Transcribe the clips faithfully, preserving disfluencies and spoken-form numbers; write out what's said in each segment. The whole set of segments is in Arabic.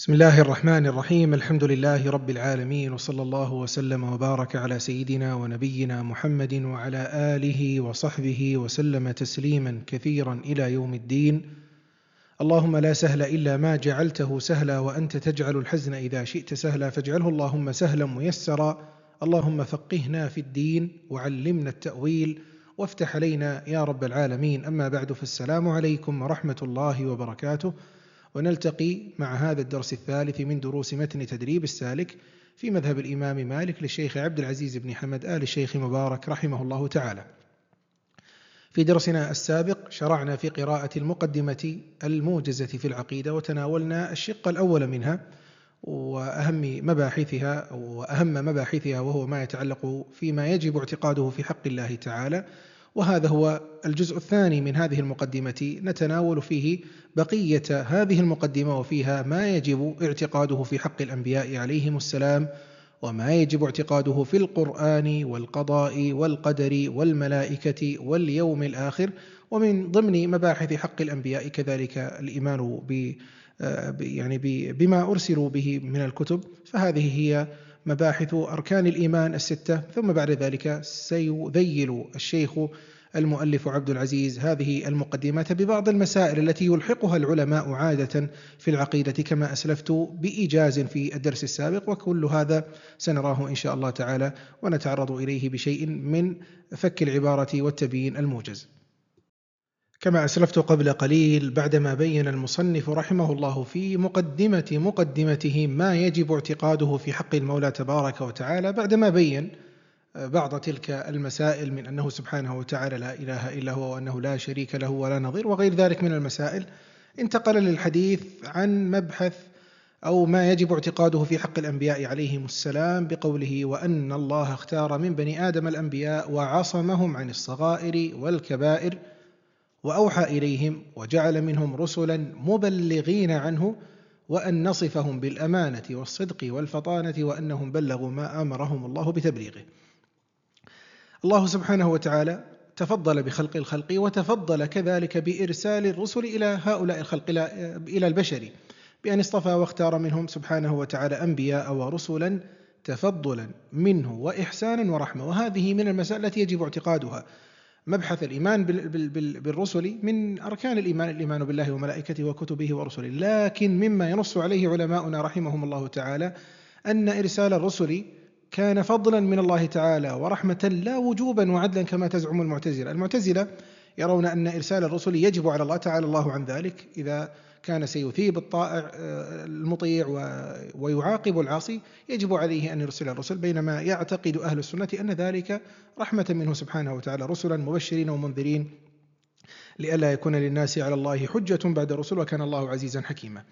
بسم الله الرحمن الرحيم. الحمد لله رب العالمين، وصلى الله وسلم وبارك على سيدنا ونبينا محمد وعلى آله وصحبه وسلم تسليما كثيرا إلى يوم الدين. اللهم لا سهل إلا ما جعلته سهلا، وأنت تجعل الحزن إذا شئت سهلا، فاجعله اللهم سهلا ميسرا. اللهم فقهنا في الدين وعلمنا التأويل وافتح علينا يا رب العالمين. أما بعد، فالسلام عليكم ورحمة الله وبركاته. ونلتقي مع هذا الدرس الثالث من دروس متن تدريب السالك في مذهب الإمام مالك للشيخ عبد العزيز بن حمد آل الشيخ مبارك رحمه الله تعالى. في درسنا السابق شرعنا في قراءة المقدمة الموجزة في العقيدة، وتناولنا الشق الأول منها وأهم مباحثها وأهم مباحثها، وهو ما يتعلق فيما يجب اعتقاده في حق الله تعالى، وهذا هو الجزء الثاني من هذه المقدمة، نتناول فيه بقية هذه المقدمة وفيها ما يجب اعتقاده في حق الأنبياء عليهم السلام، وما يجب اعتقاده في القرآن والقضاء والقدر والملائكة واليوم الآخر. ومن ضمن مباحث حق الأنبياء كذلك الإيمان ب يعني بما أرسلوا به من الكتب، فهذه هي مباحث أركان الإيمان الستة. ثم بعد ذلك سيذيل الشيخ المؤلف عبد العزيز هذه المقدمات ببعض المسائل التي يلحقها العلماء عادة في العقيدة كما أسلفت بإيجاز في الدرس السابق، وكل هذا سنراه إن شاء الله تعالى ونتعرض إليه بشيء من فك العبارة والتبيين الموجز. كما أسلفت قبل قليل، بعدما بين المصنف رحمه الله في مقدمة مقدمته ما يجب اعتقاده في حق المولى تبارك وتعالى، بعدما بين بعض تلك المسائل من أنه سبحانه وتعالى لا إله إلا هو، وأنه لا شريك له ولا نظير وغير ذلك من المسائل، انتقل للحديث عن مبحث أو ما يجب اعتقاده في حق الأنبياء عليهم السلام بقوله: وأن الله اختار من بني آدم الأنبياء وعصمهم عن الصغائر والكبائر وأوحى إليهم وجعل منهم رسلا مبلغين عنه، وأن نصفهم بالأمانة والصدق والفطانة، وأنهم بلغوا ما أمرهم الله بتبليغه. الله سبحانه وتعالى تفضل بخلق الخلق، وتفضل كذلك بإرسال الرسل إلى هؤلاء الخلق، إلى البشر، بأن اصطفى واختار منهم سبحانه وتعالى أنبياء ورسلا تفضلا منه وإحسانا ورحمة. وهذه من المسائل التي يجب اعتقادها. مبحث الإيمان بالرسل من أركان الإيمان، الإيمان بالله وملائكته وكتبه ورسله، لكن مما ينص عليه علماؤنا رحمهم الله تعالى أن إرسال الرسل كان فضلا من الله تعالى ورحمة، لا وجوبا وعدلا كما تزعم المعتزلة. المعتزلة يرون أن إرسال الرسل يجب على الله تعالى الله عن ذلك، إذا كان سيثيب الطائع المطيع ويعاقب العاصي يجب عليه أن يرسل الرسل، بينما يعتقد أهل السنة أن ذلك رحمة منه سبحانه وتعالى، رسلا مبشرين ومنذرين لئلا يكون للناس على الله حجة بعد الرسل، وكان الله عزيزا حكيما.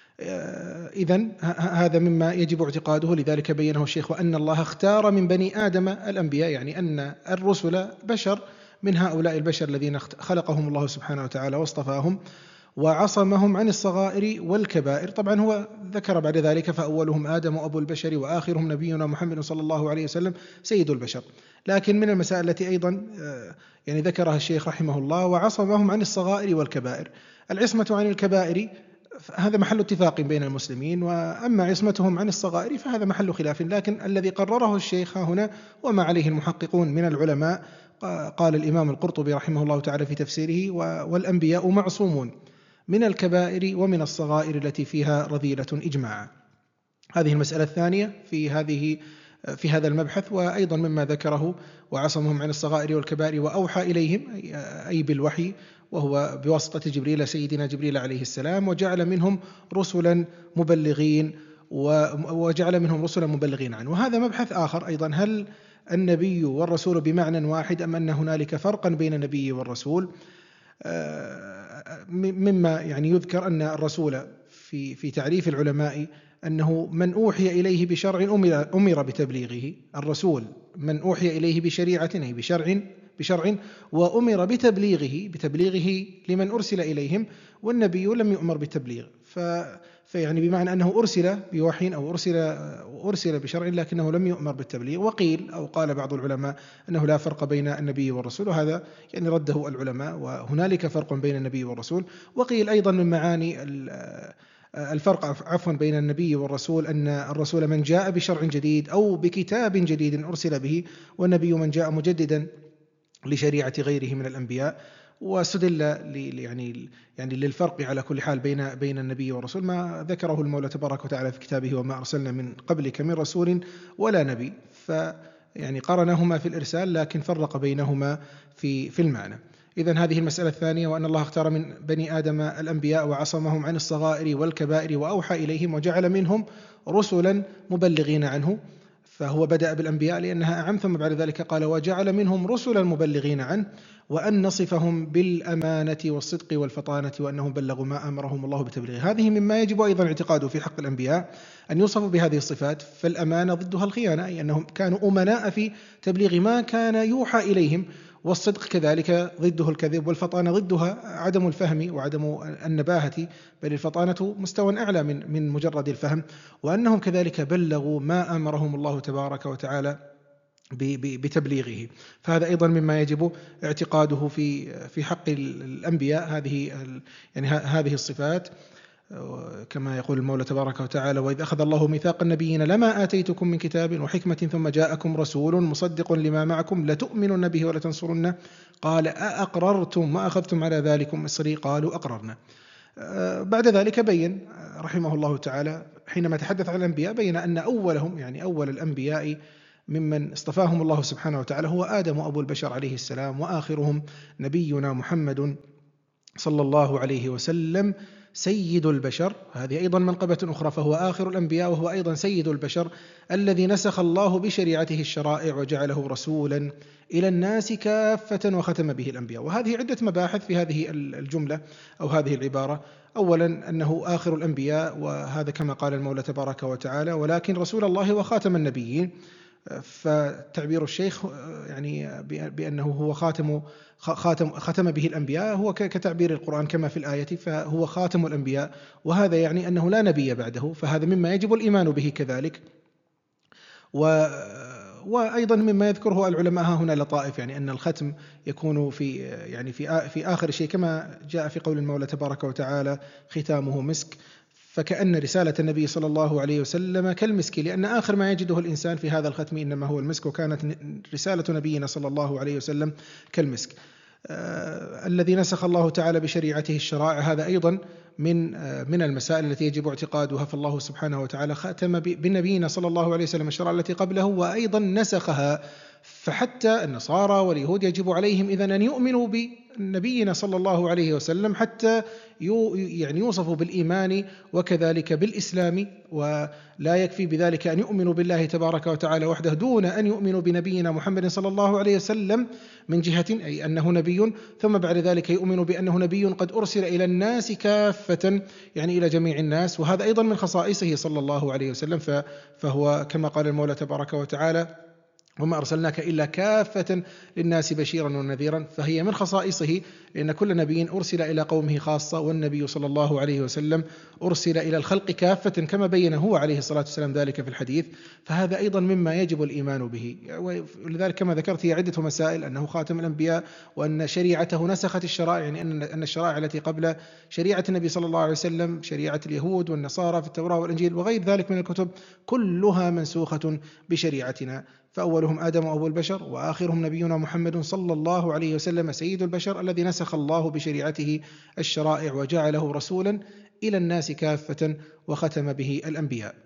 إذن هذا مما يجب اعتقاده، لذلك بينه الشيخ: وأن الله اختار من بني آدم الأنبياء، يعني أن الرسل بشر من هؤلاء البشر الذين خلقهم الله سبحانه وتعالى واصطفاهم، وعصمهم عن الصغائر والكبائر. طبعا هو ذكر بعد ذلك: فأولهم آدم أبو البشر وآخرهم نبينا محمد صلى الله عليه وسلم سيد البشر. لكن من المسائل التي أيضا يعني ذكرها الشيخ رحمه الله: وعصمهم عن الصغائر والكبائر. العصمة عن الكبائر هذا محل اتفاق بين المسلمين، وأما عصمتهم عن الصغائر فهذا محل خلاف. لكن الذي قرره الشيخ هنا وما عليه المحققون من العلماء، قال الإمام القرطبي رحمه الله تعالى في تفسيره: والأنبياء معصومون من الكبائر ومن الصغائر التي فيها رذيلة إجماعا. هذه المسألة الثانية في هذه في هذا المبحث. وأيضا مما ذكره: وعصمهم عن الصغائر والكبائر وأوحى إليهم، أي بالوحي، وهو بواسطة جبريل سيدنا جبريل عليه السلام، وجعل منهم رسلا مبلغين وجعل منهم رسلا مبلغين عنه. وهذا مبحث آخر أيضا: هل النبي والرسول بمعنى واحد أم أن هنالك فرقا بين النبي والرسول؟ مما يعني يذكر أن الرسول في في تعريف العلماء أنه من أوحي إليه بشرع أمر, أمر بتبليغه. الرسول من أوحي إليه بشريعة أي بشرع بشرع وأمر بتبليغه بتبليغه لمن أرسل إليهم، والنبي لم يؤمر بالتبليغ. ف فيعني بمعنى أنه أرسل بوحي أو أرسل أرسل بشرع لكنه لم يؤمر بالتبليغ. وقيل أو قال بعض العلماء أنه لا فرق بين النبي والرسول، وهذا يعني رده العلماء، وهنالك فرق بين النبي والرسول. وقيل أيضا من معاني الفرق عفوا بين النبي والرسول أن الرسول من جاء بشرع جديد أو بكتاب جديد أرسل به، والنبي من جاء مجددا لشريعة غيره من الأنبياء. واستدل يعني يعني للفرق على كل حال بين بين النبي والرسول ما ذكره المولى تبارك وتعالى في كتابه: وما أرسلنا من قبلك من رسول ولا نبي. فيعني قارنهما في الإرسال لكن فرق بينهما في في المعنى. إذن هذه المسألة الثانية، وأن الله اختار من بني آدم الأنبياء وعصمهم عن الصغائر والكبائر وأوحى إليهم وجعل منهم رسلا مبلغين عنه. فهو بدأ بالأنبياء لأنها أعم، ثم بعد ذلك قال: وجعل منهم رسلا مبلغين عنه، وأن نصفهم بالأمانة والصدق والفطانة، وأنهم بلغوا ما أمرهم الله بتبليغه. هذه مما يجب أيضا اعتقاده في حق الأنبياء، أن يوصفوا بهذه الصفات. فالأمانة ضدها الخيانة، أي أنهم كانوا أمناء في تبليغ ما كان يوحى إليهم، والصدق كذلك ضده الكذب، والفطانة ضدها عدم الفهم وعدم النباهة، بل الفطانة مستوى أعلى من من مجرد الفهم. وأنهم كذلك بلغوا ما أمرهم الله تبارك وتعالى بتبليغه. فهذا أيضا مما يجب اعتقاده في في حق الأنبياء، هذه يعني هذه الصفات، كما يقول المولى تبارك وتعالى: وإذ أخذ الله ميثاق النبيين لما آتيتكم من كتاب وحكمة ثم جاءكم رسول مصدق لما معكم لتؤمنن به ولتنصرنه قال أأقررتم ما أخذتم على ذلكم إصري قالوا أقررنا. بعد ذلك بين رحمه الله تعالى حينما تحدث عن الأنبياء، بين أن أولهم يعني أول الأنبياء ممن اصطفاهم الله سبحانه وتعالى هو آدم أبو البشر عليه السلام، وآخرهم نبينا محمد صلى الله عليه وسلم سيد البشر. هذه أيضا منقبة أخرى، فهو آخر الأنبياء وهو أيضا سيد البشر الذي نسخ الله بشريعته الشرائع وجعله رسولا إلى الناس كافة وختم به الأنبياء. وهذه عدة مباحث في هذه الجملة أو هذه العبارة. أولا أنه آخر الأنبياء، وهذا كما قال المولى تبارك وتعالى: ولكن رسول الله وخاتم النبيين. فتعبير الشيخ يعني بأنه هو خاتم خاتم ختم به الأنبياء هو كتعبير القرآن كما في الآية، فهو خاتم الأنبياء، وهذا يعني أنه لا نبي بعده، فهذا مما يجب الإيمان به كذلك. و وأيضا مما يذكره العلماء هنا لطائف، يعني أن الختم يكون في يعني في في آخر شيء، كما جاء في قول المولى تبارك وتعالى: ختامه مسك. فكأن رسالة النبي صلى الله عليه وسلم كالمسك، لأن آخر ما يجده الإنسان في هذا الختم إنما هو المسك، وكانت رسالة نبينا صلى الله عليه وسلم كالمسك. آه الذي نسخ الله تعالى بشريعته الشرائع، هذا أيضا من آه من المسائل التي يجب اعتقادها. فالله سبحانه وتعالى ختم بنبينا صلى الله عليه وسلم الشرائع التي قبله وأيضا نسخها. فحتى النصارى واليهود يجب عليهم إذن أن يؤمنوا بنبينا صلى الله عليه وسلم حتى يعني يوصفوا بالإيمان وكذلك بالإسلام، ولا يكفي بذلك أن يؤمنوا بالله تبارك وتعالى وحده دون أن يؤمنوا بنبينا محمد صلى الله عليه وسلم من جهة أي أنه نبي، ثم بعد ذلك يؤمنوا بأنه نبي قد أرسل إلى الناس كافة، يعني إلى جميع الناس. وهذا أيضا من خصائصه صلى الله عليه وسلم، فهو كما قال المولى تبارك وتعالى: وما أرسلناك إلا كافة للناس بشيرا ونذيرا. فهي من خصائصه، لأن كل نبي أرسل إلى قومه خاصة، والنبي صلى الله عليه وسلم أرسل إلى الخلق كافة كما بين هو عليه الصلاة والسلام ذلك في الحديث. فهذا أيضا مما يجب الإيمان به. ولذلك كما ذكرت هي عدة مسائل: أنه خاتم الأنبياء، وأن شريعته نسخت الشرائع، يعني أن الشرائع التي قبل شريعة النبي صلى الله عليه وسلم، شريعة اليهود والنصارى في التوراة والإنجيل وغير ذلك من الكتب، كلها منسوخة بشريعتنا. فأولهم آدم أبو البشر، وآخرهم نبينا محمد صلى الله عليه وسلم سيد البشر الذي نسخ الله بشريعته الشرائع وجعله رسولا إلى الناس كافة وختم به الأنبياء.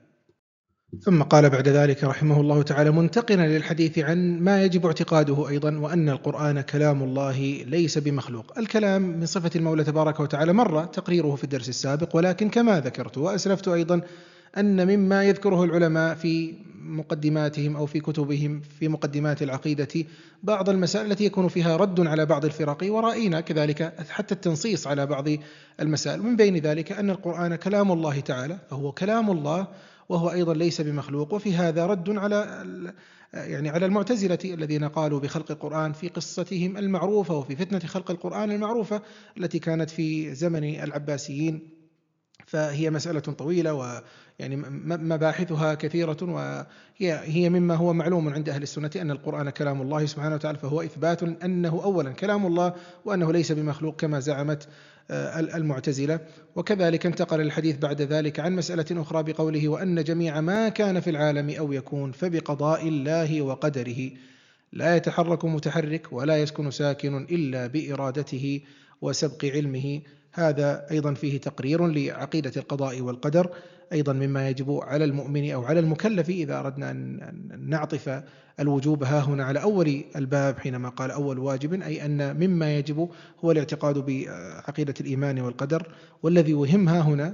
ثم قال بعد ذلك رحمه الله تعالى منتقلا للحديث عن ما يجب اعتقاده أيضا: وأن القرآن كلام الله ليس بمخلوق. الكلام من صفة المولى تبارك وتعالى، مر تقريره في الدرس السابق، ولكن كما ذكرت وأسلفت أيضا أن مما يذكره العلماء في مقدماتهم أو في كتبهم في مقدمات العقيدة بعض المسائل التي يكون فيها رد على بعض الفرق، ورأينا كذلك حتى التنصيص على بعض المسائل. من بين ذلك أن القرآن كلام الله تعالى، فهو كلام الله وهو أيضا ليس بمخلوق. وفي هذا رد على يعني على المعتزلة الذين قالوا بخلق القرآن في قصتهم المعروفة وفي فتنة خلق القرآن المعروفة التي كانت في زمن العباسيين. فهي مسألة طويلة ويعني مباحثها كثيرة، وهي هي مما هو معلوم عند أهل السنة أن القرآن كلام الله سبحانه وتعالى، فهو إثبات أنه أولا كلام الله وأنه ليس بمخلوق كما زعمت المعتزلة. وكذلك انتقل الحديث بعد ذلك عن مسألة أخرى بقوله: وأن جميع ما كان في العالم أو يكون فبقضاء الله وقدره لا يتحرك متحرك ولا يسكن ساكن إلا بإرادته وسبق علمه. هذا أيضا فيه تقرير لعقيدة القضاء والقدر، أيضا مما يجب على المؤمن أو على المكلف إذا أردنا أن نعطف الوجوب ها هنا على أول الباب حينما قال أول واجب، أي أن مما يجب هو الاعتقاد بعقيدة الإيمان والقدر. والذي وهم ها هنا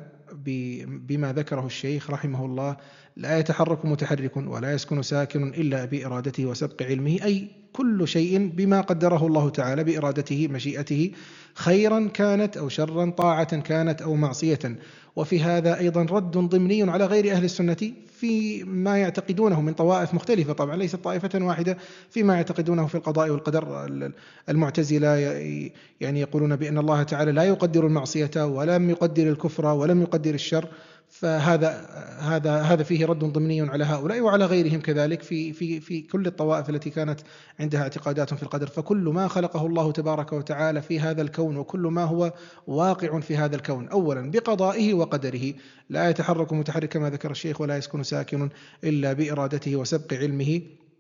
بما ذكره الشيخ رحمه الله: لا يتحرك متحرك ولا يسكن ساكن إلا بإرادته وسبق علمه، أي كل شيء بما قدره الله تعالى بإرادته مشيئته، خيرا كانت أو شرا، طاعة كانت أو معصية. وفي هذا أيضا رد ضمني على غير أهل السنة فيما يعتقدونه من طوائف مختلفة، طبعا ليست طائفة واحدة، فيما يعتقدونه في القضاء والقدر. المعتزلة يعني يقولون بأن الله تعالى لا يقدر المعصية ولم يقدر الكفر ولم يقدر الشر، فهذا هذا هذا فيه رد ضمني على هؤلاء وعلى غيرهم كذلك في في في كل الطوائف التي كانت عندها اعتقادات في القدر. فكل ما خلقه الله تبارك وتعالى في هذا الكون وكل ما هو واقع في هذا الكون أولا بقضائه وقدره، لا يتحرك متحرك كما ذكر الشيخ ولا يسكن ساكن إلا بإرادته وسبق علمه.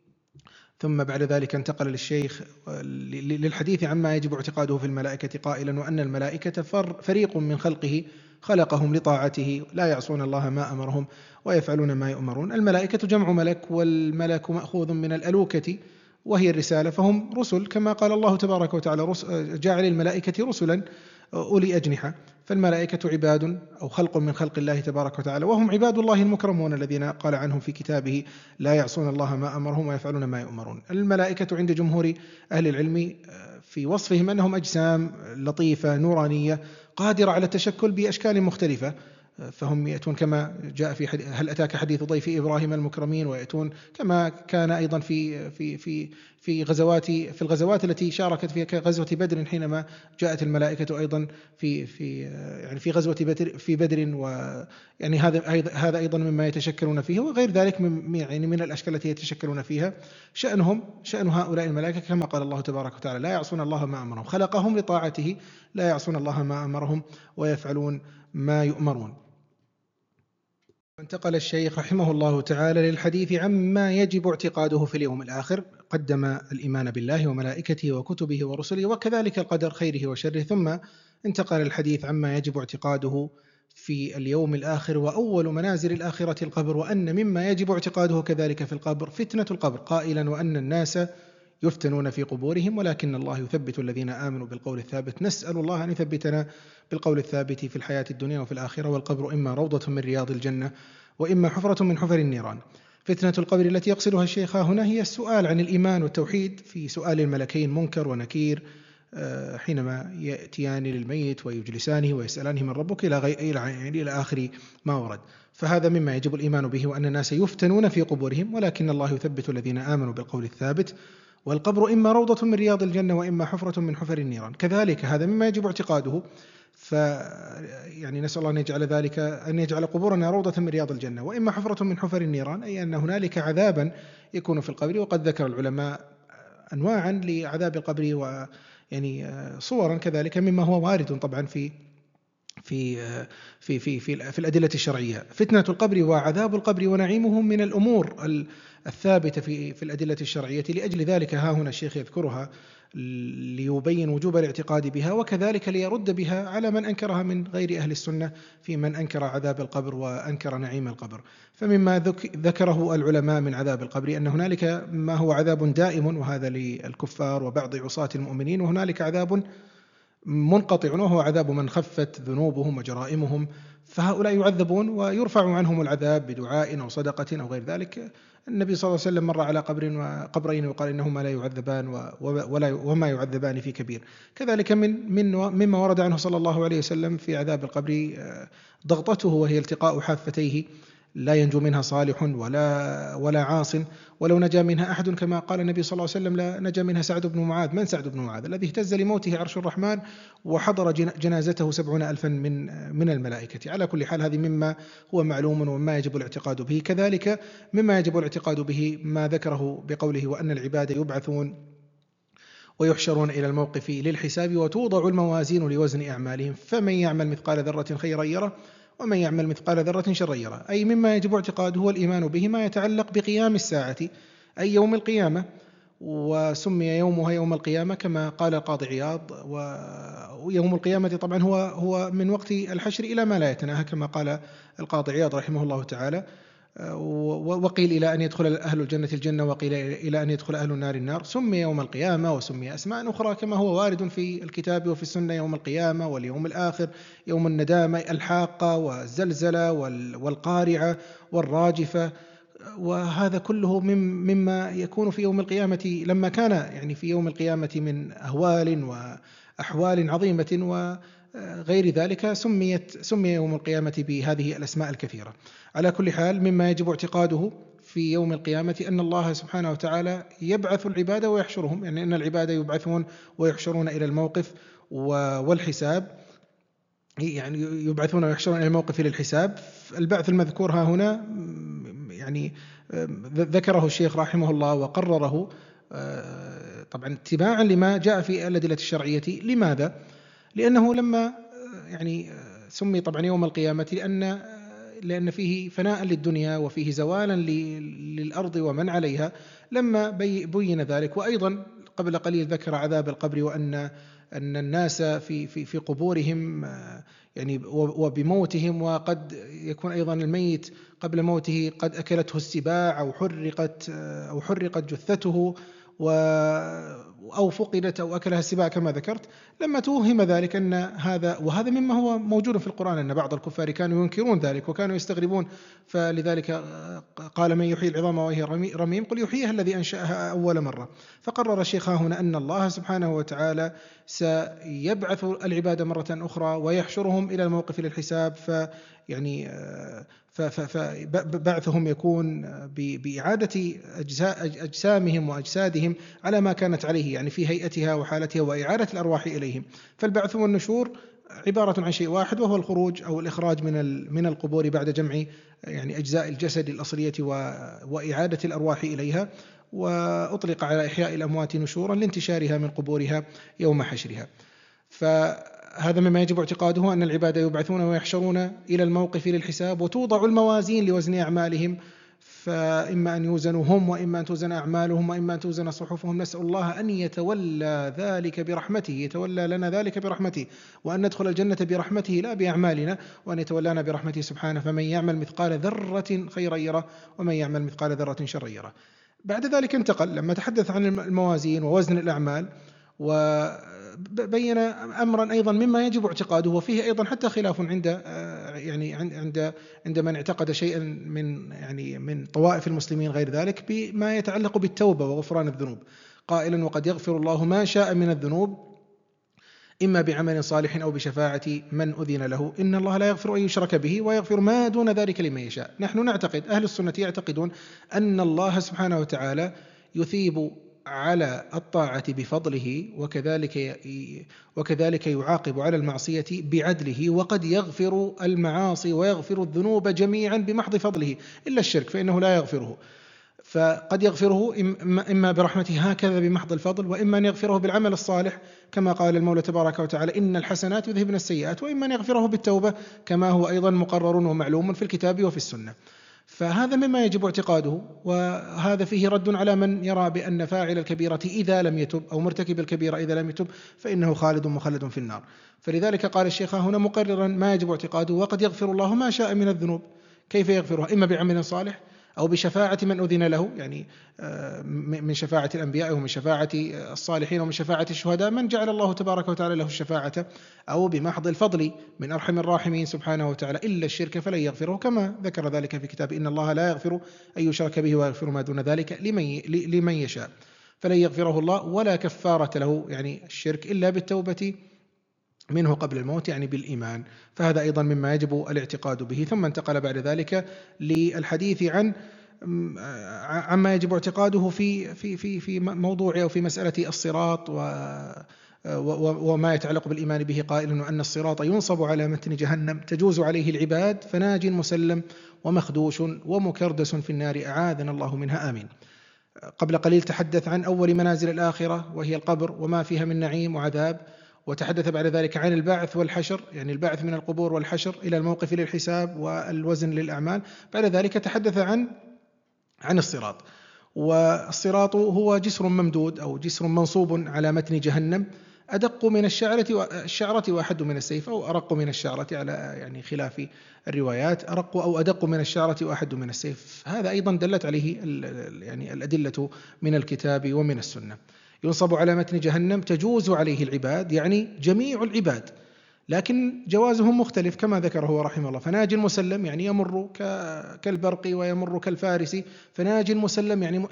ثم بعد ذلك انتقل للشيخ للحديث عما يجب اعتقاده في الملائكة قائلا: وأن الملائكة فريق من خلقه خلقهم لطاعته لا يعصون الله ما أمرهم ويفعلون ما يؤمرون. الملائكة جمع ملك، والملك مأخوذ من الألوكة وهي الرسالة، فهم رسل كما قال الله تبارك وتعالى: جاعل الملائكة رسلا أولي أجنحة. فالملائكة عباد أو خلق من خلق الله تبارك وتعالى، وهم عباد الله المكرمون الذين قال عنهم في كتابه: لا يعصون الله ما أمرهم ويفعلون ما يؤمرون. الملائكة عند جمهور أهل العلم في وصفهم أنهم أجسام لطيفة نورانية قادرة على التشكل بأشكال مختلفة، فهم يأتون كما جاء في حديث هل أتاك حديث ضيف إبراهيم المكرمين، ويأتون كما كان أيضا في في في في غزوات في الغزوات التي شاركت فيها كغزوة بدر، حينما جاءت الملائكة أيضا في في يعني في غزوة بدر في بدر، ويعني هذا هذا أيضا مما يتشكلون فيه، وغير ذلك من يعني من الأشكال التي يتشكلون فيها. شأنهم شأن هؤلاء الملائكة كما قال الله تبارك وتعالى: لا يعصون الله ما أمرهم، خلقهم لطاعته لا يعصون الله ما أمرهم ويفعلون ما يؤمرون. انتقل الشيخ رحمه الله تعالى للحديث عما يجب اعتقاده في اليوم الآخر، قدم الإيمان بالله وملائكته وكتبه ورسله وكذلك القدر خيره وشره، ثم انتقل الحديث عما يجب اعتقاده في اليوم الآخر وأول منازل الآخرة القبر، وأن مما يجب اعتقاده كذلك في القبر فتنة القبر، قائلا: وأن الناس يفتنون في قبورهم ولكن الله يثبت الذين آمنوا بالقول الثابت. نسأل الله أن يثبتنا بالقول الثابت في الحياة الدنيا وفي الآخرة. والقبر إما روضة من رياض الجنة وإما حفرة من حفر النيران. فتنة القبر التي يقصدها الشيخ هنا هي السؤال عن الإيمان والتوحيد في سؤال الملكين منكر ونكير حينما يأتيان للميت ويجلسانه ويسألانه: من ربك، إلى غير يعني إلى آخر ما ورد. فهذا مما يجب الإيمان به، وأن الناس يفتنون في قبورهم ولكن الله يثبت الذين آمنوا بالقول الثابت. والقبر إما روضة من رياض الجنة وإما حفرة من حفر النيران، كذلك هذا مما يجب اعتقاده. ف يعني نسأل الله أن يجعل ذلك أن يجعل قبورنا روضة من رياض الجنة وإما حفرة من حفر النيران، أي أن هنالك عذابا يكون في القبر. وقد ذكر العلماء أنواعا لعذاب القبر ويعني صورا كذلك مما هو وارد طبعا في في في في في, في الأدلة الشرعية. فتنة القبر وعذاب القبر ونعيمه من الأمور الثابتة في في الأدلة الشرعية، لأجل ذلك ها هنا الشيخ يذكرها ليبين وجوب الاعتقاد بها، وكذلك ليرد بها على من أنكرها من غير أهل السنة في من أنكر عذاب القبر وأنكر نعيم القبر. فمما ذكره العلماء من عذاب القبر أن هنالك ما هو عذاب دائم وهذا للكفار وبعض عصاة المؤمنين، وهنالك عذاب منقطع وهو عذاب من خفت ذنوبهم وجرائمهم، فهؤلاء يعذبون ويرفع عنهم العذاب بدعاء أو صدقة أو غير ذلك. النبي صلى الله عليه وسلم مر على قبر وقبرين وقال إنهما لا يعذبان ولا وما يعذبان في كبير. كذلك من من مما ورد عنه صلى الله عليه وسلم في عذاب القبر ضغطته وهي التقاء حافتيه لا ينجو منها صالح ولا ولا عاص، ولو نجا منها أحد كما قال النبي صلى الله عليه وسلم لا نجا منها سعد بن معاذ. من سعد بن معاذ؟ الذي اهتز لموته عرش الرحمن وحضر جنازته سبعون ألفا من من الملائكة. على كل حال هذه مما هو معلوم ومما يجب الاعتقاد به. كذلك مما يجب الاعتقاد به ما ذكره بقوله وأن العباد يبعثون ويحشرون إلى الموقف للحساب وتوضع الموازين لوزن أعمالهم فمن يعمل مثقال ذرة خيرا يره ومن يعمل مثقال ذرة شرا يره. أي مما يجب اعتقاده هو الإيمان به ما يتعلق بقيام الساعة أي يوم القيامة، وسمي يومها يوم القيامة كما قال القاضي عياض، ويوم القيامة طبعا هو هو من وقت الحشر إلى ما لا يتناهى كما قال القاضي عياض رحمه الله تعالى. وقيل إلى أن يدخل أهل الجنة الجنة وقيل إلى أن يدخل أهل النار النار. سمي يوم القيامة وسمي أسماء أخرى كما هو وارد في الكتاب وفي السنة، يوم القيامة واليوم الآخر، يوم الندامة، الحاقة والزلزلة والقارعة والراجفة، وهذا كله مما يكون في يوم القيامة لما كان يعني في يوم القيامة من أهوال وأحوال عظيمة وغير ذلك سميت سمي يوم القيامة بهذه الأسماء الكثيرة. على كل حال مما يجب اعتقاده في يوم القيامة أن الله سبحانه وتعالى يبعث العباد ويحشرهم، يعني أن العباد يبعثون ويحشرون إلى الموقف والحساب، يعني يبعثون ويحشرون إلى الموقف للحساب. البعث المذكور ها هنا يعني ذكره الشيخ رحمه الله وقرره طبعا اتباعا لما جاء في الأدلة الشرعية. لماذا؟ لأنه لما يعني سمي طبعا يوم القيامة لأن لأن فيه فناء للدنيا وفيه زوالا للأرض ومن عليها. لما بين ذلك، وأيضا قبل قليل ذكر عذاب القبر وأن أن الناس في في في قبورهم يعني وبموتهم، وقد يكون أيضا الميت قبل موته قد أكلته السباع أو حرقت أو حرقت جثته أو فقدت أو أكلها السباع كما ذكرت. لما توهم ذلك أن هذا وهذا مما هو موجود في القرآن أن بعض الكفار كانوا ينكرون ذلك وكانوا يستغربون، فلذلك قال من يحيي العظام وهي رميم قل يحييها الذي أنشأها أول مرة. فقرر الشيخ هنا أن الله سبحانه وتعالى سيبعث العباد مرة أخرى ويحشرهم إلى الموقف للحساب، فيعني فبعثهم يكون بإعادة أجسامهم وأجسادهم على ما كانت عليه، يعني في هيئتها وحالتها، وإعادة الأرواح إليهم. فالبعث والنشور عبارة عن شيء واحد وهو الخروج أو الإخراج من من القبور بعد جمع يعني أجزاء الجسد الأصلية وإعادة الأرواح إليها، وأطلق على إحياء الأموات نشورا لانتشارها من قبورها يوم حشرها. فهذا مما يجب اعتقاده أن العباد يبعثون ويحشرون إلى الموقف للحساب وتوضع الموازين لوزن أعمالهم، فإما أن يوزنوا هم وإما أن توزن أعمالهم وإما أن توزن صحفهم. نسأل الله أن يتولى ذلك برحمته، يتولى لنا ذلك برحمته، وأن ندخل الجنة برحمته لا بأعمالنا، وأن يتولانا برحمته سبحانه. فمن يعمل مثقال ذرة خيرا يره ومن يعمل مثقال ذرة شرا يره. بعد ذلك انتقل لما تحدث عن الموازين ووزن الأعمال وبين أمرا أيضا مما يجب اعتقاده، وفيه أيضا حتى خلاف عند يعني عند عند من اعتقد شيئا من يعني من طوائف المسلمين غير ذلك بما يتعلق بالتوبة وغفران الذنوب، قائلا وقد يغفر الله ما شاء من الذنوب إما بعمل صالح أو بشفاعة من أذن له، إن الله لا يغفر أن يشرك به ويغفر ما دون ذلك لمن يشاء. نحن نعتقد، أهل السنة يعتقدون أن الله سبحانه وتعالى يثيب على الطاعة بفضله، وكذلك وكذلك يعاقب على المعصية بعدله، وقد يغفر المعاصي ويغفر الذنوب جميعا بمحض فضله إلا الشرك فإنه لا يغفره. فقد يغفره إما برحمته هكذا بمحض الفضل، وإما أن يغفره بالعمل الصالح كما قال المولى تبارك وتعالى إن الحسنات يذهبن السيئات، وإما أن يغفره بالتوبة كما هو أيضا مقرر ومعلوم في الكتاب وفي السنة. فهذا مما يجب اعتقاده، وهذا فيه رد على من يرى بأن فاعل الكبيرة إذا لم يتب أو مرتكب الكبيرة إذا لم يتب فإنه خالد مخلد في النار. فلذلك قال الشيخ هنا مقررا ما يجب اعتقاده وقد يغفر الله ما شاء من الذنوب. كيف يغفرها؟ إما بعمل صالح أو بشفاعة من أذن له، يعني من شفاعة الأنبياء ومن شفاعة الصالحين ومن شفاعة الشهداء من جعل الله تبارك وتعالى له الشفاعة، أو بمحض الفضل من أرحم الراحمين سبحانه وتعالى إلا الشرك فلن يغفره كما ذكر ذلك في كتاب إن الله لا يغفر أن يشرك به ويغفر ما دون ذلك لمن, لمن يشاء، فلن يغفره الله ولا كفارة له يعني الشرك إلا بالتوبة منه قبل الموت يعني بالإيمان، فهذا أيضا مما يجب الاعتقاد به. ثم انتقل بعد ذلك للحديث عن عما يجب اعتقاده في في في في موضوع أو في مسألة الصراط و وما يتعلق بالإيمان به، قائلا أن الصراط ينصب على متن جهنم تجوز عليه العباد، فناج مسلم ومخدوش ومكردس في النار أعاذنا الله منها آمين. قبل قليل تحدث عن أول منازل الآخرة وهي القبر وما فيها من نعيم وعذاب، وتحدث بعد ذلك عن البعث والحشر، يعني البعث من القبور والحشر إلى الموقف للحساب والوزن للأعمال. بعد ذلك تحدث عن عن الصراط، والصراط هو جسر ممدود أو جسر منصوب على متن جهنم، أدق من الشعرة الشعرة وأحد من السيف، أو أرق من الشعرة على يعني خلاف الروايات، أرق أو أدق من الشعرة وأحد من السيف. هذا أيضا دلت عليه يعني الأدلة من الكتاب ومن السنة. ينصب على متن جهنم تجوز عليه العباد، يعني جميع العباد، لكن جوازهم مختلف كما ذكره رحمه الله. فناج مسلم يعني يمر كالبرق ويمر كالفارس، فناج مسلم يعني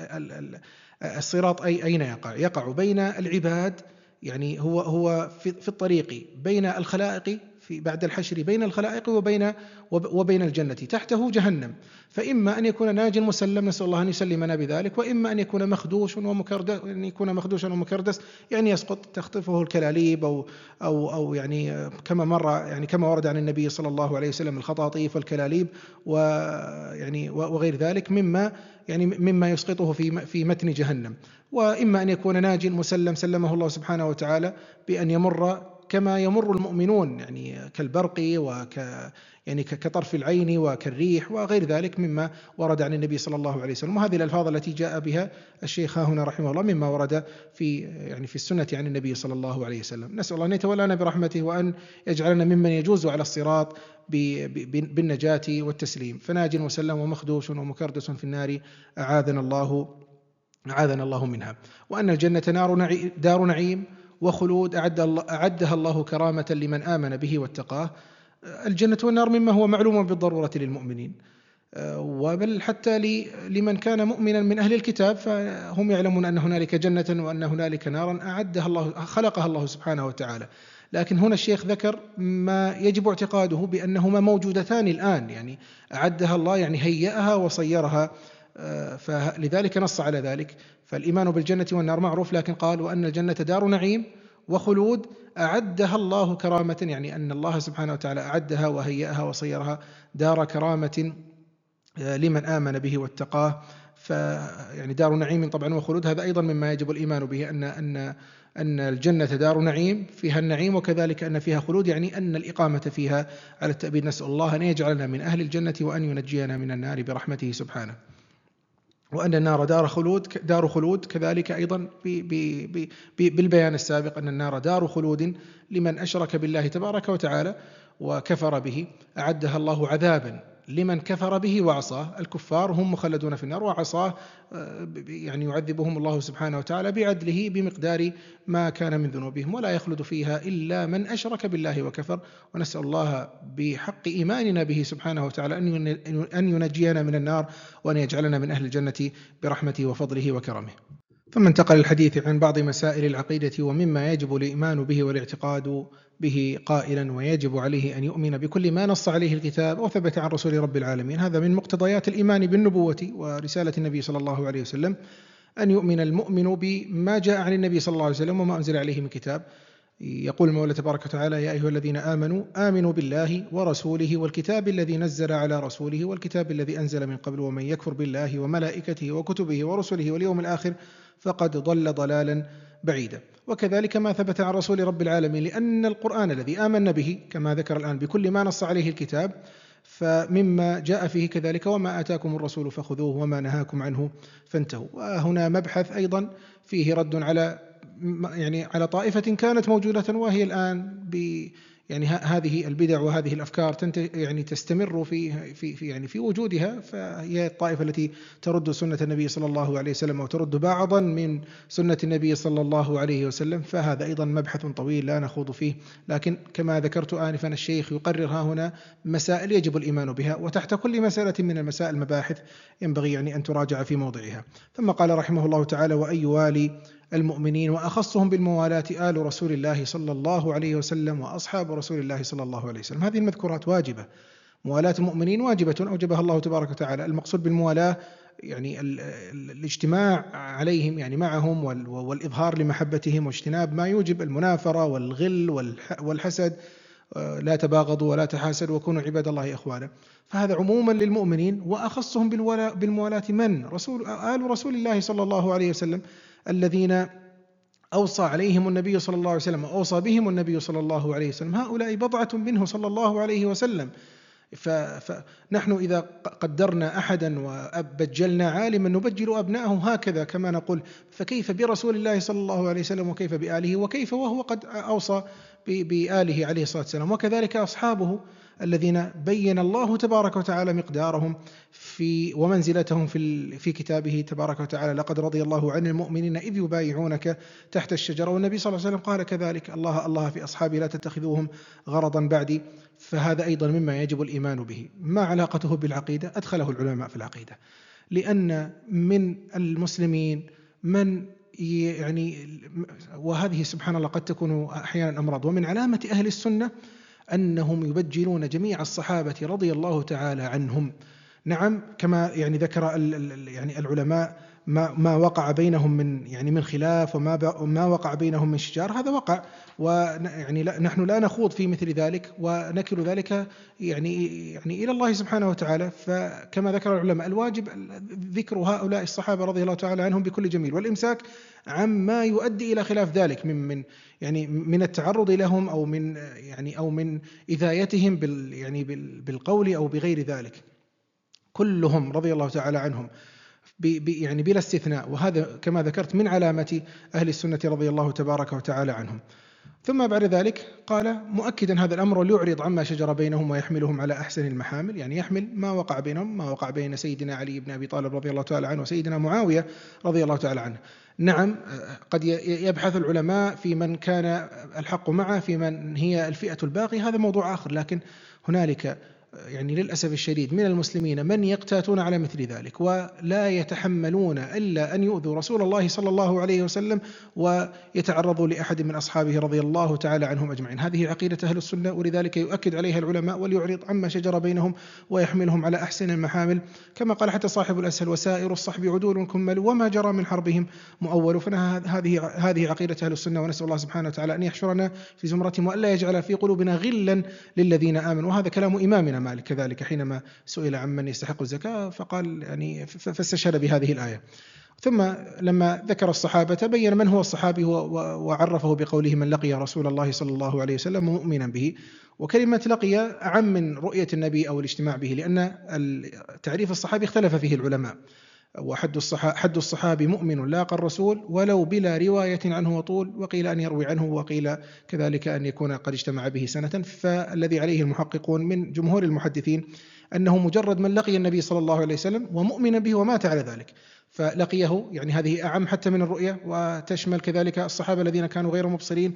الصراط أي أين يقع؟ يقع بين العباد، يعني هو هو في, في الطريق بين الخلائق في بعد الحشر، بين الخلائق وبين وبين الجنة، تحته جهنم. فإما أن يكون ناج مسلم، نسأل الله أن يسلمنا بذلك، وإما أن يكون مخدوش ومكردس، أن يكون مخدوشا ومكردس يعني يسقط تخطفه الكلاليب أو أو أو يعني كما مر يعني كما ورد عن النبي صلى الله عليه وسلم الخطاطيف والكلاليب ويعني وغير ذلك مما يعني مما يسقطه في في متن جهنم. وإما أن يكون ناج مسلم سلمه الله سبحانه وتعالى بأن يمر كما يمر المؤمنون، يعني كالبرق وك يعني كطرف العين وكالريح وغير ذلك مما ورد عن النبي صلى الله عليه وسلم. وهذه الألفاظ التي جاء بها الشيخ هنا رحمه الله مما ورد في يعني في السنة عن النبي صلى الله عليه وسلم. نسأل الله أن يتولانا برحمته وأن يجعلنا ممن يجوز على الصراط بالنجاة والتسليم. فناج مسلم ومخدوش ومكردس في النار أعاذنا الله أعاذنا الله منها. وأن الجنة نار دار نعيم وخلود أعدها الله كرامة لمن آمن به واتقاه. الجنة والنار مما هو معلوم بالضرورة للمؤمنين، وبل حتى لمن كان مؤمنا من أهل الكتاب فهم يعلمون أن هنالك جنة وأن هنالك نارا أعدها الله خلقها الله سبحانه وتعالى. لكن هنا الشيخ ذكر ما يجب اعتقاده بأنهما موجودتان الآن، يعني أعدها الله يعني هيئها وصيرها، فلذلك نص على ذلك. فالإيمان بالجنة والنار معروف، لكن قال وأن الجنة دار نعيم وخلود أعدها الله كرامة، يعني أن الله سبحانه وتعالى أعدها وهيئها وصيرها دار كرامة لمن آمن به واتقاه. فيعني دار نعيم طبعا وخلود هذا أيضا مما يجب الإيمان به، أن أن أن الجنة دار نعيم فيها النعيم، وكذلك أن فيها خلود، يعني أن الإقامة فيها على التأبيد. نسأل الله أن يجعلنا من أهل الجنة وأن ينجينا من النار برحمته سبحانه. وأن النار دار خلود دار خلود كذلك أيضا بالبيان السابق، أن النار دار خلود لمن أشرك بالله تبارك وتعالى وكفر به، أعدها الله عذابا لمن كفر به وعصاه. الكفار هم مخلدون في النار، وعصاه يعني يعذبهم الله سبحانه وتعالى بعدله بمقدار ما كان من ذنوبهم، ولا يخلد فيها إلا من أشرك بالله وكفر. ونسأل الله بحق إيماننا به سبحانه وتعالى أن ينجينا من النار وأن يجعلنا من أهل الجنة برحمته وفضله وكرمه. ثم انتقل الحديث عن بعض مسائل العقيدة ومما يجب الإيمان به والاعتقاد به، قائلا ويجب عليه أن يؤمن بكل ما نص عليه الكتاب وثبت عن رسول رب العالمين. هذا من مقتضيات الإيمان بالنبوة ورسالة النبي صلى الله عليه وسلم، أن يؤمن المؤمن بما جاء عن النبي صلى الله عليه وسلم وما أنزل عليه من كتاب. يقول المولى تبارك وتعالى يا أيها الذين آمنوا آمنوا بالله ورسوله والكتاب الذي نزل على رسوله والكتاب الذي أنزل من قبل، ومن يكفر بالله وملائكته وكتبه ورسله واليوم الآخر فقد ضل ضلالا بعيدا. وكذلك ما ثبت عن رسول رب العالمين، لأن القرآن الذي آمنا به كما ذكر الآن بكل ما نص عليه الكتاب، فمما جاء فيه كذلك وما آتاكم الرسول فخذوه وما نهاكم عنه فانتهوا. وهنا مبحث أيضا فيه رد على يعني على طائفة كانت موجودة وهي الآن ب يعني هذه البدع وهذه الأفكار يعني تستمر في في في يعني في وجودها، فهي الطائفة التي ترد سنة النبي صلى الله عليه وسلم وترد بعضا من سنة النبي صلى الله عليه وسلم. فهذا أيضا مبحث طويل لا نخوض فيه، لكن كما ذكرت آنفا الشيخ يقررها هنا مسائل يجب الإيمان بها، وتحت كل مسألة من المسائل مباحث ينبغي يعني أن تراجع في موضعها. ثم قال رحمه الله تعالى وأن يوالي المؤمنين، وأخصهم بالموالاة آل رسول الله صلى الله عليه وسلم وأصحاب رسول الله صلى الله عليه وسلم. هذه المذكورات واجبة، موالاة المؤمنين واجبة أوجبها الله تبارك وتعالى. المقصود بالموالاة يعني الاجتماع عليهم، يعني معهم، والإظهار لمحبتهم، واجتناب ما يوجب المنافرة والغل والحسد. لا تباغضوا ولا تحاسدوا وكونوا عباد الله إخوانا. فهذا عموما للمؤمنين، وأخصهم بالموالاة من؟ رسول آل رسول الله صلى الله عليه وسلم، الذين أوصى عليهم النبي صلى الله عليه وسلم، أوصى بهم النبي صلى الله عليه وسلم. هؤلاء بضعة منه صلى الله عليه وسلم. فنحن إذا قدرنا أحدا وبجلنا عالما نبجل أبنائه هكذا كما نقول، فكيف برسول الله صلى الله عليه وسلم، وكيف بآله، وكيف وهو قد أوصى بآله عليه الصلاة والسلام. وكذلك أصحابه الذين بين الله تبارك وتعالى مقدارهم في ومنزلتهم في في كتابه تبارك وتعالى: لقد رضي الله عن المؤمنين إذ يبايعونك تحت الشجرة. والنبي صلى الله عليه وسلم قال كذلك: الله الله في أصحابي لا تتخذوهم غرضا بعدي. فهذا أيضا مما يجب الإيمان به. ما علاقته بالعقيدة؟ أدخله العلماء في العقيدة، لأن من المسلمين من يعني، وهذه سبحان الله قد تكون أحيانا أمراض، ومن علامة أهل السنة أنهم يبجلون جميع الصحابة رضي الله تعالى عنهم. نعم، كما يعني ذكر يعني العلماء ما ما وقع بينهم من يعني من خلاف، وما ما وقع بينهم من شجار، هذا وقع، ويعني نحن لا نخوض في مثل ذلك، ونكل ذلك يعني يعني إلى الله سبحانه وتعالى. فكما ذكر العلماء الواجب ذكر هؤلاء الصحابة رضي الله تعالى عنهم بكل جميل، والإمساك عما يؤدي إلى خلاف ذلك من من يعني من التعرض لهم، أو من يعني أو من إذايتهم بال يعني بالقول أو بغير ذلك. كلهم رضي الله تعالى عنهم يعني بلا استثناء، وهذا كما ذكرت من علامة أهل السنة رضي الله تبارك وتعالى عنهم. ثم بعد ذلك قال مؤكدا هذا الأمر: ليعرض عما شجر بينهم ويحملهم على أحسن المحامل. يعني يحمل ما وقع بينهم، ما وقع بين سيدنا علي بن أبي طالب رضي الله تعالى عنه وسيدنا معاوية رضي الله تعالى عنه. نعم، قد يبحث العلماء في من كان الحق معه، في من هي الفئة الباقي، هذا موضوع آخر. لكن هنالك يعني للأسف الشديد من المسلمين من يقتاتون على مثل ذلك، ولا يتحملون إلا أن يؤذوا رسول الله صلى الله عليه وسلم ويتعرضوا لأحد من أصحابه رضي الله تعالى عنهم أجمعين. هذه عقيدة أهل السنة، ولذلك يؤكد عليها العلماء: وليعرض عما شجر بينهم ويحملهم على أحسن المحامل. كما قال حتى صاحب الأسهل: وسائر الصحب عدول كمل وما جرى من حربهم مؤول. فهذه هذه عقيدة أهل السنة، ونسأل الله سبحانه وتعالى أن يحشرنا في زمرتهم، وألا يجعل في قلوبنا غلا للذين آمنوا. وهذا كلام إمامنا مالك كذلك حينما سئل عمن يستحق الزكاة فقال يعني فاستشهد بهذه الآية. ثم لما ذكر الصحابة بين من هو الصحابي وعرفه بقوله: من لقي رسول الله صلى الله عليه وسلم مؤمنا به. وكلمة لقي أعم من رؤية النبي أو الاجتماع به، لأن تعريف الصحابي اختلف فيه العلماء. وحد حد الصحابي مؤمن لاقى الرسول ولو بلا رواية عنه وطول، وقيل أن يروي عنه، وقيل كذلك أن يكون قد اجتمع به سنة. فالذي عليه المحققون من جمهور المحدثين أنه مجرد من لقي النبي صلى الله عليه وسلم ومؤمن به ومات على ذلك، فلقيه يعني هذه أعم حتى من الرؤية، وتشمل كذلك الصحابة الذين كانوا غير مبصرين،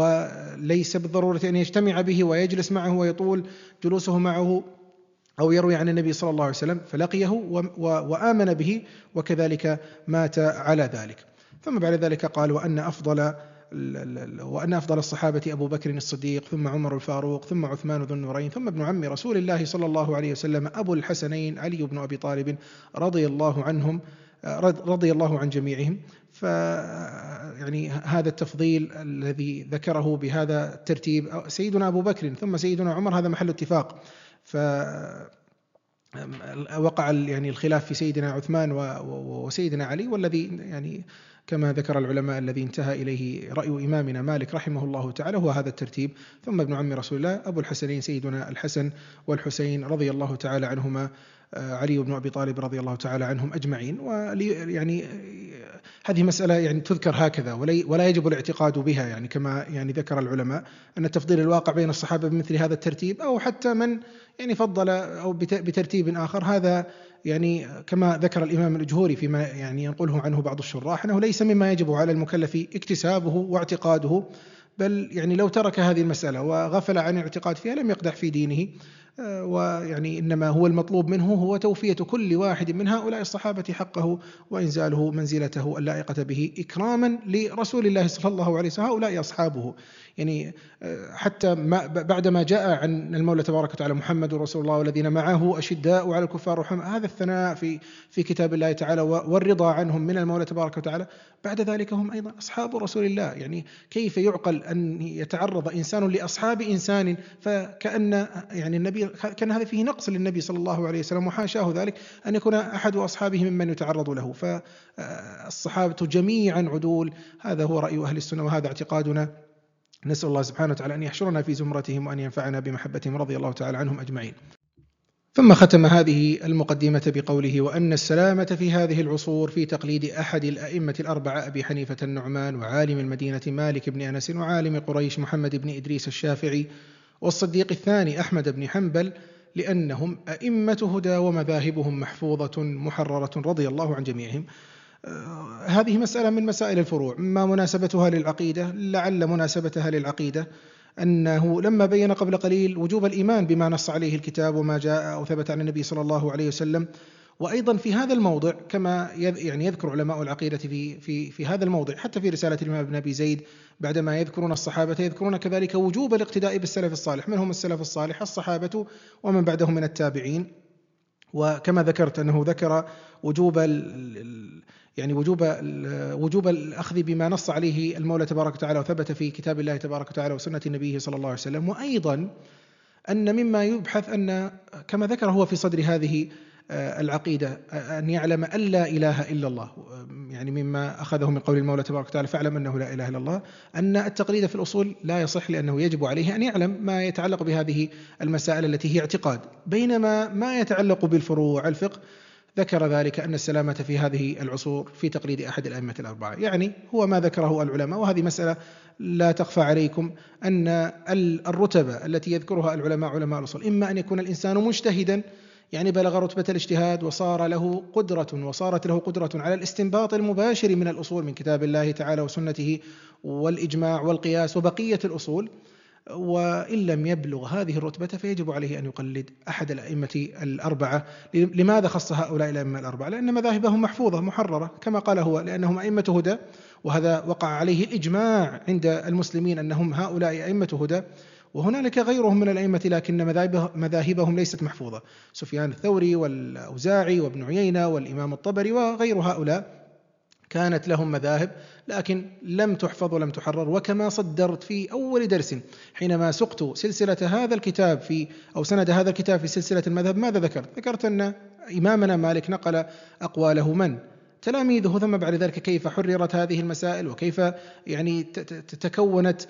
وليس بالضرورة أن يجتمع به ويجلس معه ويطول جلوسه معه أو يروي عن النبي صلى الله عليه وسلم، فلقيه وآمن به وكذلك مات على ذلك. ثم بعد ذلك قال: وأن أفضل وأن أفضل الصحابة أبو بكر الصديق، ثم عمر الفاروق، ثم عثمان ذو النورين، ثم ابن عم رسول الله صلى الله عليه وسلم أبو الحسنين علي بن أبي طالب رضي الله عنهم رضي الله عن جميعهم. ف يعني هذا التفضيل الذي ذكره بهذا الترتيب: سيدنا أبو بكر ثم سيدنا عمر، هذا محل اتفاق. فوقع يعني الخلاف في سيدنا عثمان وسيدنا علي، والذي يعني كما ذكر العلماء الذي انتهى إليه رأي إمامنا مالك رحمه الله تعالى هو هذا الترتيب: ثم ابن عم رسول الله أبو الحسنين سيدنا الحسن والحسين رضي الله تعالى عنهما، علي بن أبي طالب رضي الله تعالى عنهم أجمعين. ويعني هذه مسألة يعني تذكر هكذا، ولا يجب الاعتقاد بها، يعني كما يعني ذكر العلماء أن التفضيل الواقع بين الصحابة بمثل هذا الترتيب، أو حتى من يعني فضل أو بترتيب آخر، هذا يعني كما ذكر الإمام الأجهوري فيما يعني ينقله عنه بعض الشراح أنه ليس مما يجب على المكلف اكتسابه واعتقاده، بل يعني لو ترك هذه المسألة وغفل عن الاعتقاد فيها لم يقدح في دينه ويعني إنما هو المطلوب منه هو توفية كل واحد من هؤلاء الصحابة حقه وإنزاله منزلته اللائقة به إكراما لرسول الله صلى الله عليه وسلم. هؤلاء أصحابه، يعني حتى ما بعدما جاء عن المولى تبارك وتعالى محمد رسول الله والذين معه أشداء على الكفار رحماء، هذا الثناء في في كتاب الله تعالى والرضا عنهم من المولى تبارك وتعالى، بعد ذلك هم أيضا أصحاب رسول الله. يعني كيف يعقل أن يتعرض إنسان لأصحاب إنسان فكأن يعني النبي كان هذا فيه نقص للنبي صلى الله عليه وسلم، وحاشاه ذلك أن يكون أحد أصحابه ممن يتعرض له. فالصحابة جميعا عدول، هذا هو رأي أهل السنة وهذا اعتقادنا. نسأل الله سبحانه وتعالى أن يحشرنا في زمرتهم وأن ينفعنا بمحبتهم رضي الله تعالى عنهم أجمعين. ثم ختم هذه المقدمة بقوله: وأن السلامة في هذه العصور في تقليد أحد الأئمة الأربعة أبي حنيفة النعمان، وعالم المدينة مالك بن أنس، وعالم قريش محمد بن إدريس الشافعي، والصديق الثاني أحمد بن حنبل، لأنهم أئمة هدى ومذاهبهم محفوظة محررة رضي الله عن جميعهم. آه هذه مسألة من مسائل الفروع. ما مناسبتها للعقيدة؟ لعل مناسبتها للعقيدة أنه لما بين قبل قليل وجوب الإيمان بما نص عليه الكتاب وما جاء أو ثبت عن النبي صلى الله عليه وسلم، وأيضا في هذا الموضع كما يعني يذكر علماء العقيدة في في في هذا الموضع، حتى في رسالة الإمام ابن أبي زيد بعدما يذكرون الصحابة يذكرون كذلك وجوب الاقتداء بالسلف الصالح. من هم السلف الصالح؟ الصحابة ومن بعدهم من التابعين. وكما ذكرت أنه ذكر وجوب يعني وجوب وجوب الأخذ بما نص عليه المولى تبارك وتعالى وثبت في كتاب الله تبارك وتعالى وسنة نبيه صلى الله عليه وسلم. وأيضا أن مما يبحث أن كما ذكر هو في صدر هذه العقيدة أن يعلم أن لا إله إلا الله، يعني مما أخذه من قول المولى تبارك وتعالى: فاعلم أنه لا إله إلا الله. أن التقليد في الأصول لا يصح، لأنه يجب عليه أن يعلم ما يتعلق بهذه المسائل التي هي اعتقاد، بينما ما يتعلق بالفروع الفقه ذكر ذلك أن السلامة في هذه العصور في تقليد أحد الأئمة الأربعة. يعني هو ما ذكره العلماء، وهذه مسألة لا تخفى عليكم أن الرتبة التي يذكرها العلماء علماء الأصول إما أن يكون الإنسان مجتهدا، يعني بلغ رتبة الاجتهاد وصار له قدرة وصارت له قدرة على الاستنباط المباشر من الأصول من كتاب الله تعالى وسنته والإجماع والقياس وبقية الأصول، وإن لم يبلغ هذه الرتبة فيجب عليه أن يقلد أحد الأئمة الأربعة. لماذا خص هؤلاء الأئمة الأربعة؟ لأن مذاهبهم محفوظة محررة كما قال هو، لأنهم أئمة هدى، وهذا وقع عليه الإجماع عند المسلمين أنهم هؤلاء أئمة هدى. وهنالك غيرهم من الأئمة لكن مذاهبهم ليست محفوظة، سفيان الثوري والأوزاعي وابن عيينة والإمام الطبري وغير هؤلاء كانت لهم مذاهب لكن لم تحفظ ولم تحرر. وكما صدرت في أول درس حينما سقت سلسلة هذا الكتاب في أو سند هذا الكتاب في سلسلة المذهب، ماذا ذكرت؟ ذكرت أن إمامنا مالك نقل أقواله من؟ تلاميذه، ثم بعد ذلك كيف حررت هذه المسائل وكيف يعني تكونت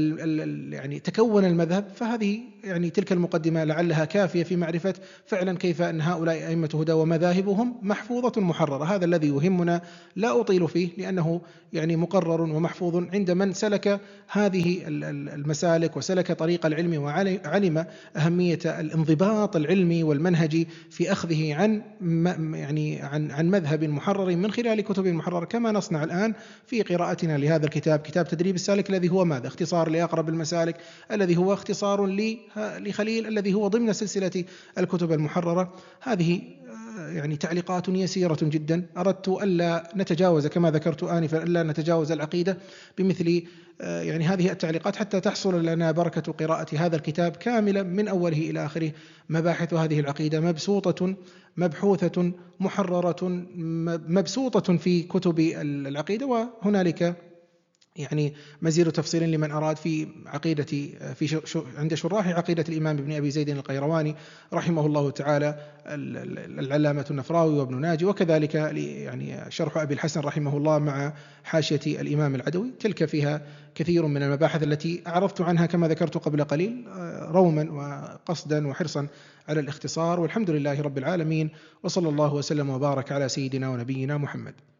يعني تكون المذهب. فهذه يعني تلك المقدمة لعلها كافية في معرفة فعلا كيف أن هؤلاء أئمة هدى ومذاهبهم محفوظة محررة. هذا الذي يهمنا، لا أطيل فيه لأنه يعني مقرر ومحفوظ عند من سلك هذه المسالك وسلك طريق العلم وعلم أهمية الانضباط العلمي والمنهجي في أخذه عن يعني عن عن مذهب محرر من خلال كتب محررة، كما نصنع الآن في قراءتنا لهذا الكتاب، كتاب تدريب السالك، الذي هو ماذا؟ اختصار لأقرب المسالك، الذي هو اختصار لخليل، الذي هو ضمن سلسلة الكتب المحررة. هذه يعني تعليقات يسيرة جدا، أردت ألا نتجاوز كما ذكرت آنفا ألا نتجاوز العقيدة بمثل يعني هذه التعليقات حتى تحصل لنا بركة قراءة هذا الكتاب كاملا من أوله إلى آخره. مباحث هذه العقيدة مبسوطة مبحوثة محررة مبسوطة في كتب العقيدة، وهنالك يعني مزيد تفصيل لمن أراد في عقيدة في عند شراح عقيدة الإمام ابن أبي زيد القيرواني رحمه الله تعالى، العلامة النفراوي وابن ناجي، وكذلك يعني شرح أبي الحسن رحمه الله مع حاشية الإمام العدوي. تلك فيها كثير من المباحث التي أعرضت عنها كما ذكرت قبل قليل روما وقصدا وحرصا على الاختصار. والحمد لله رب العالمين، وصلى الله وسلم وبارك على سيدنا ونبينا محمد.